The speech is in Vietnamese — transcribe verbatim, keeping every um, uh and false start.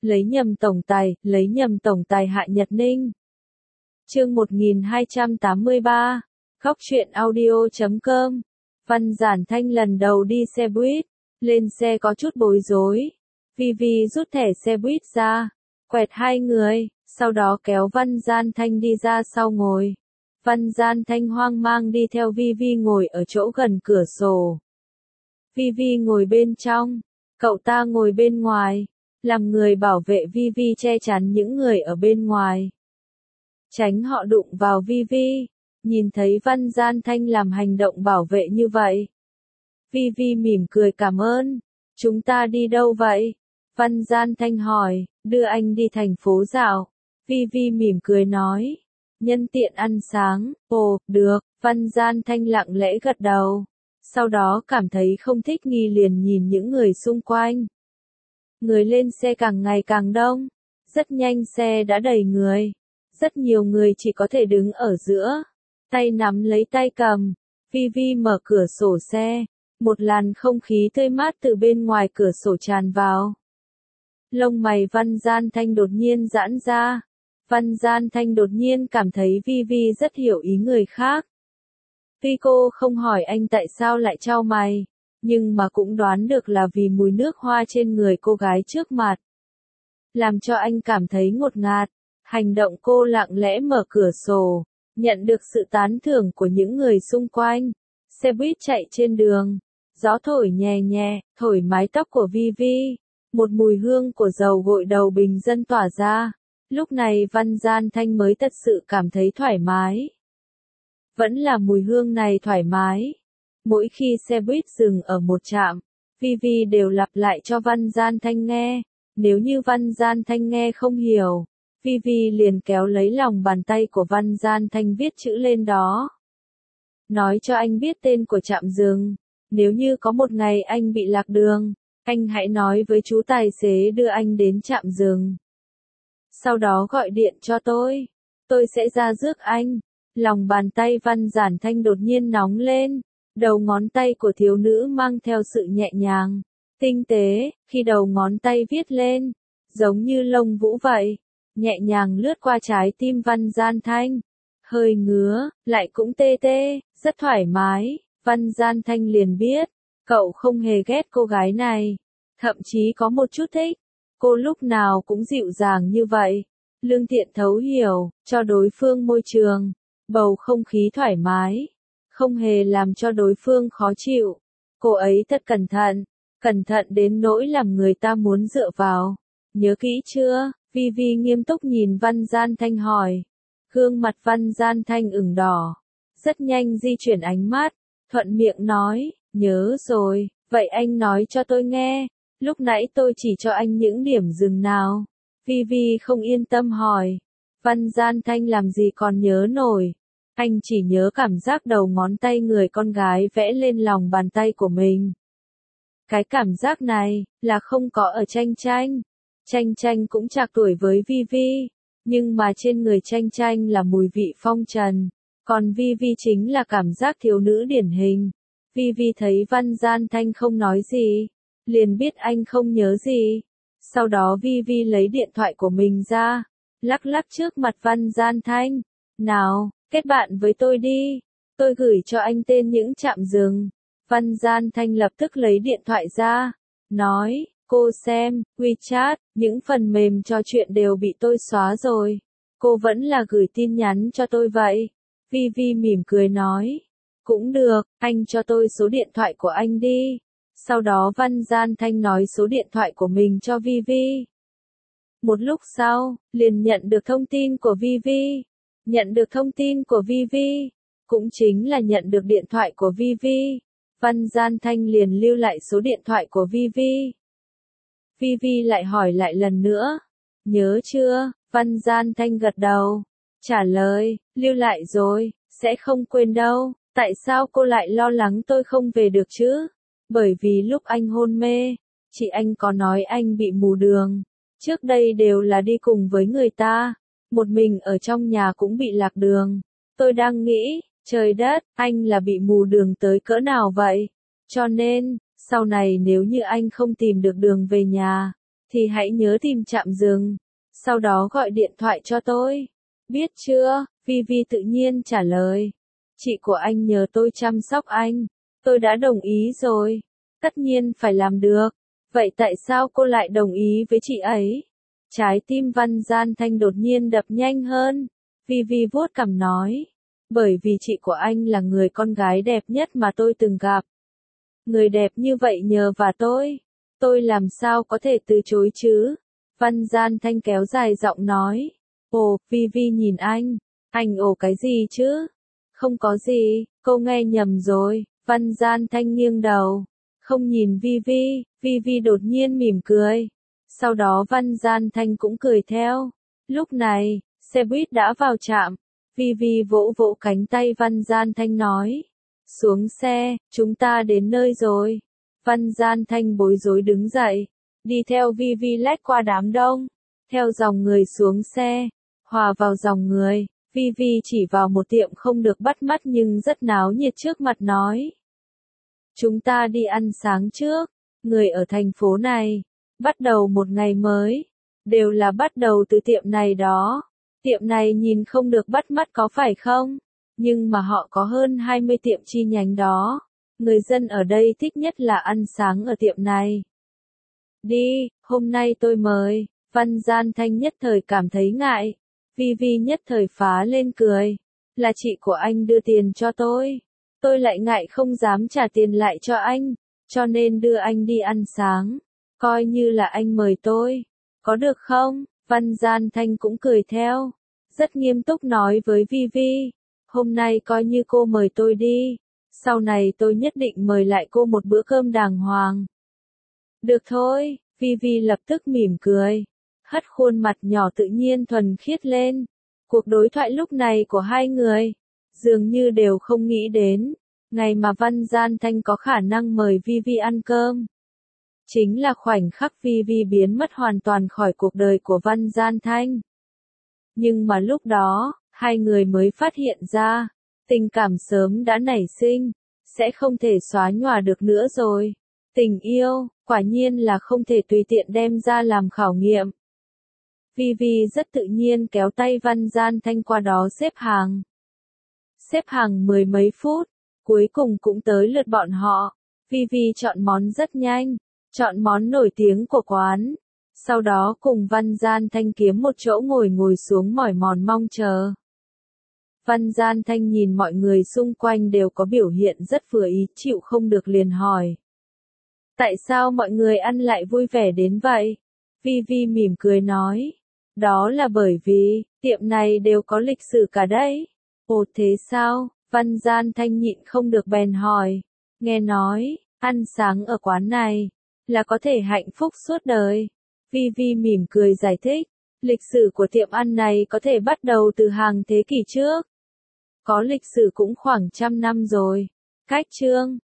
lấy nhầm tổng tài, lấy nhầm tổng tài Hạ Nhật Ninh. Chương một nghìn hai trăm tám mươi ba, Góc truyện audio chấm com. Văn Giản Thanh lần đầu đi xe buýt, lên xe có chút bối rối. Vi Vi rút thẻ xe buýt ra, quẹt hai người, sau đó kéo Văn Giản Thanh đi ra sau ngồi. Văn Giản Thanh hoang mang đi theo Vi Vi ngồi ở chỗ gần cửa sổ. Vi Vi ngồi bên trong, cậu ta ngồi bên ngoài, làm người bảo vệ Vi Vi che chắn những người ở bên ngoài, tránh họ đụng vào Vi Vi. Nhìn thấy Văn Giản Thanh làm hành động bảo vệ như vậy, Vi Vi mỉm cười cảm ơn. Chúng ta đi đâu vậy? Văn Giản Thanh hỏi. Đưa anh đi thành phố dạo. Vi Vi mỉm cười nói. Nhân tiện ăn sáng. Ồ, được. Văn Giản Thanh lặng lẽ gật đầu. Sau đó cảm thấy không thích nghi liền nhìn những người xung quanh. Người lên xe càng ngày càng đông. Rất nhanh xe đã đầy người. Rất nhiều người chỉ có thể đứng ở giữa, tay nắm lấy tay cầm. Vi Vi mở cửa sổ xe. Một làn không khí tươi mát từ bên ngoài cửa sổ tràn vào. Lông mày Văn Giản Thanh đột nhiên giãn ra. Văn Giản Thanh đột nhiên cảm thấy Vi Vi rất hiểu ý người khác. Tuy cô không hỏi anh tại sao lại chau mày, nhưng mà cũng đoán được là vì mùi nước hoa trên người cô gái trước mặt, làm cho anh cảm thấy ngột ngạt. Hành động cô lặng lẽ mở cửa sổ, nhận được sự tán thưởng của những người xung quanh. Xe buýt chạy trên đường, gió thổi nhẹ nhẹ, thổi mái tóc của Vi Vi. Một mùi hương của dầu gội đầu bình dân tỏa ra. Lúc này Văn Giản Thanh mới thật sự cảm thấy thoải mái. Vẫn là mùi hương này thoải mái. Mỗi khi xe buýt dừng ở một trạm, Vi Vi đều lặp lại cho Văn Giản Thanh nghe. Nếu như Văn Giản Thanh nghe không hiểu, Vi Vi liền kéo lấy lòng bàn tay của Văn Giản Thanh viết chữ lên đó. Nói cho anh biết tên của trạm dừng. Nếu như có một ngày anh bị lạc đường, anh hãy nói với chú tài xế đưa anh đến trạm dừng. Sau đó gọi điện cho tôi. Tôi sẽ ra rước anh. Lòng bàn tay Văn Giản Thanh đột nhiên nóng lên. Đầu ngón tay của thiếu nữ mang theo sự nhẹ nhàng, tinh tế, khi đầu ngón tay viết lên, giống như lông vũ vậy, nhẹ nhàng lướt qua trái tim Văn Giản Thanh. Hơi ngứa, lại cũng tê tê, rất thoải mái. Văn Giản Thanh liền biết, cậu không hề ghét cô gái này, thậm chí có một chút thích. Cô lúc nào cũng dịu dàng như vậy, lương thiện thấu hiểu, cho đối phương môi trường, bầu không khí thoải mái, không hề làm cho đối phương khó chịu. Cô ấy thật cẩn thận, cẩn thận đến nỗi làm người ta muốn dựa vào. Nhớ kỹ chưa? Vi Vi nghiêm túc nhìn Văn Giản Thanh hỏi. Gương mặt Văn Giản Thanh ửng đỏ, rất nhanh di chuyển ánh mắt, thuận miệng nói, nhớ rồi, vậy anh nói cho tôi nghe, lúc nãy tôi chỉ cho anh những điểm dừng nào? Vi Vi không yên tâm hỏi. Văn Giản Thanh làm gì còn nhớ nổi, anh chỉ nhớ cảm giác đầu ngón tay người con gái vẽ lên lòng bàn tay của mình. Cái cảm giác này, là không có ở Tranh Tranh. Tranh Tranh cũng trạc tuổi với Vi Vi, nhưng mà trên người Tranh Tranh là mùi vị phong trần, còn Vi Vi chính là cảm giác thiếu nữ điển hình. Vi Vi thấy Văn Giản Thanh không nói gì, liền biết anh không nhớ gì. Sau đó Vi Vi lấy điện thoại của mình ra, lắc lắc trước mặt Văn Giản Thanh. Nào, kết bạn với tôi đi, tôi gửi cho anh tên những trạm dừng. Văn Giản Thanh lập tức lấy điện thoại ra, nói, cô xem, WeChat, những phần mềm trò chuyện đều bị tôi xóa rồi. Cô vẫn là gửi tin nhắn cho tôi vậy. Vi Vi mỉm cười nói, cũng được, anh cho tôi số điện thoại của anh đi. Sau đó Văn Giản Thanh nói số điện thoại của mình cho Vi Vi. Một lúc sau, liền nhận được thông tin của Vi Vi. Nhận được thông tin của Vi Vi, cũng chính là nhận được điện thoại của Vi Vi. Văn Giản Thanh liền lưu lại số điện thoại của Vi Vi. Vi Vi lại hỏi lại lần nữa. Nhớ chưa? Văn Giản Thanh gật đầu, trả lời, lưu lại rồi, sẽ không quên đâu. Tại sao cô lại lo lắng tôi không về được chứ? Bởi vì lúc anh hôn mê, chị anh có nói anh bị mù đường. Trước đây đều là đi cùng với người ta, một mình ở trong nhà cũng bị lạc đường. Tôi đang nghĩ, trời đất, anh là bị mù đường tới cỡ nào vậy? Cho nên, sau này nếu như anh không tìm được đường về nhà, thì hãy nhớ tìm trạm dừng, sau đó gọi điện thoại cho tôi. Biết chưa? Vi Vi tự nhiên trả lời. Chị của anh nhờ tôi chăm sóc anh. Tôi đã đồng ý rồi. Tất nhiên phải làm được. Vậy tại sao cô lại đồng ý với chị ấy? Trái tim Văn Gian Thanh đột nhiên đập nhanh hơn. Vi Vi vuốt cằm nói. Bởi vì chị của anh là người con gái đẹp nhất mà tôi từng gặp. Người đẹp như vậy nhờ và tôi. Tôi làm sao có thể từ chối chứ? Văn Gian Thanh kéo dài giọng nói. Ồ, Vi Vi nhìn anh. Anh ồ cái gì chứ? Không có gì, cô nghe nhầm rồi. Văn Gian Thanh nghiêng đầu. Không nhìn Vi Vi, Vi Vi đột nhiên mỉm cười. Sau đó Văn Gian Thanh cũng cười theo. Lúc này, xe buýt đã vào trạm. Vi Vi vỗ vỗ cánh tay Văn Gian Thanh nói. Xuống xe, chúng ta đến nơi rồi. Văn Gian Thanh bối rối đứng dậy. Đi theo Vi Vi lách qua đám đông. Theo dòng người xuống xe. Hòa vào dòng người. Vi Vi chỉ vào một tiệm không được bắt mắt nhưng rất náo nhiệt trước mặt nói. Chúng ta đi ăn sáng trước. Người ở thành phố này. Bắt đầu một ngày mới. Đều là bắt đầu từ tiệm này đó. Tiệm này nhìn không được bắt mắt có phải không? Nhưng mà họ có hơn hai mươi tiệm chi nhánh đó. Người dân ở đây thích nhất là ăn sáng ở tiệm này. Đi, hôm nay tôi mời. Văn Gian Thanh nhất thời cảm thấy ngại. Vi Vi nhất thời phá lên cười. Là chị của anh đưa tiền cho tôi. Tôi lại ngại không dám trả tiền lại cho anh. Cho nên đưa anh đi ăn sáng. Coi như là anh mời tôi. Có được không? Văn Gian Thanh cũng cười theo. Rất nghiêm túc nói với Vi Vi. Hôm nay coi như cô mời tôi đi. Sau này tôi nhất định mời lại cô một bữa cơm đàng hoàng. Được thôi, Vi Vi lập tức mỉm cười. Hất khuôn mặt nhỏ tự nhiên thuần khiết lên. Cuộc đối thoại lúc này của hai người, dường như đều không nghĩ đến, ngày mà Văn Gian Thanh có khả năng mời Vi Vi ăn cơm. Chính là khoảnh khắc Vi Vi biến mất hoàn toàn khỏi cuộc đời của Văn Gian Thanh. Nhưng mà lúc đó, hai người mới phát hiện ra, tình cảm sớm đã nảy sinh, sẽ không thể xóa nhòa được nữa rồi. Tình yêu, quả nhiên là không thể tùy tiện đem ra làm khảo nghiệm. Vi Vi rất tự nhiên kéo tay Văn Gian Thanh qua đó xếp hàng. Xếp hàng mười mấy phút, cuối cùng cũng tới lượt bọn họ. Vi Vi chọn món rất nhanh, chọn món nổi tiếng của quán. Sau đó cùng Văn Gian Thanh kiếm một chỗ ngồi ngồi xuống mỏi mòn mong chờ. Văn Gian Thanh nhìn mọi người xung quanh đều có biểu hiện rất vừa ý, chịu không được liền hỏi. Tại sao mọi người ăn lại vui vẻ đến vậy? Vi Vi mỉm cười nói. Đó là bởi vì, tiệm này đều có lịch sử cả đấy. Ồ thế sao? Văn Gian Thanh nhịn không được bèn hỏi. Nghe nói, ăn sáng ở quán này, là có thể hạnh phúc suốt đời. Vi Vi mỉm cười giải thích. Lịch sử của tiệm ăn này có thể bắt đầu từ hàng thế kỷ trước. Có lịch sử cũng khoảng trăm năm rồi. Cách chương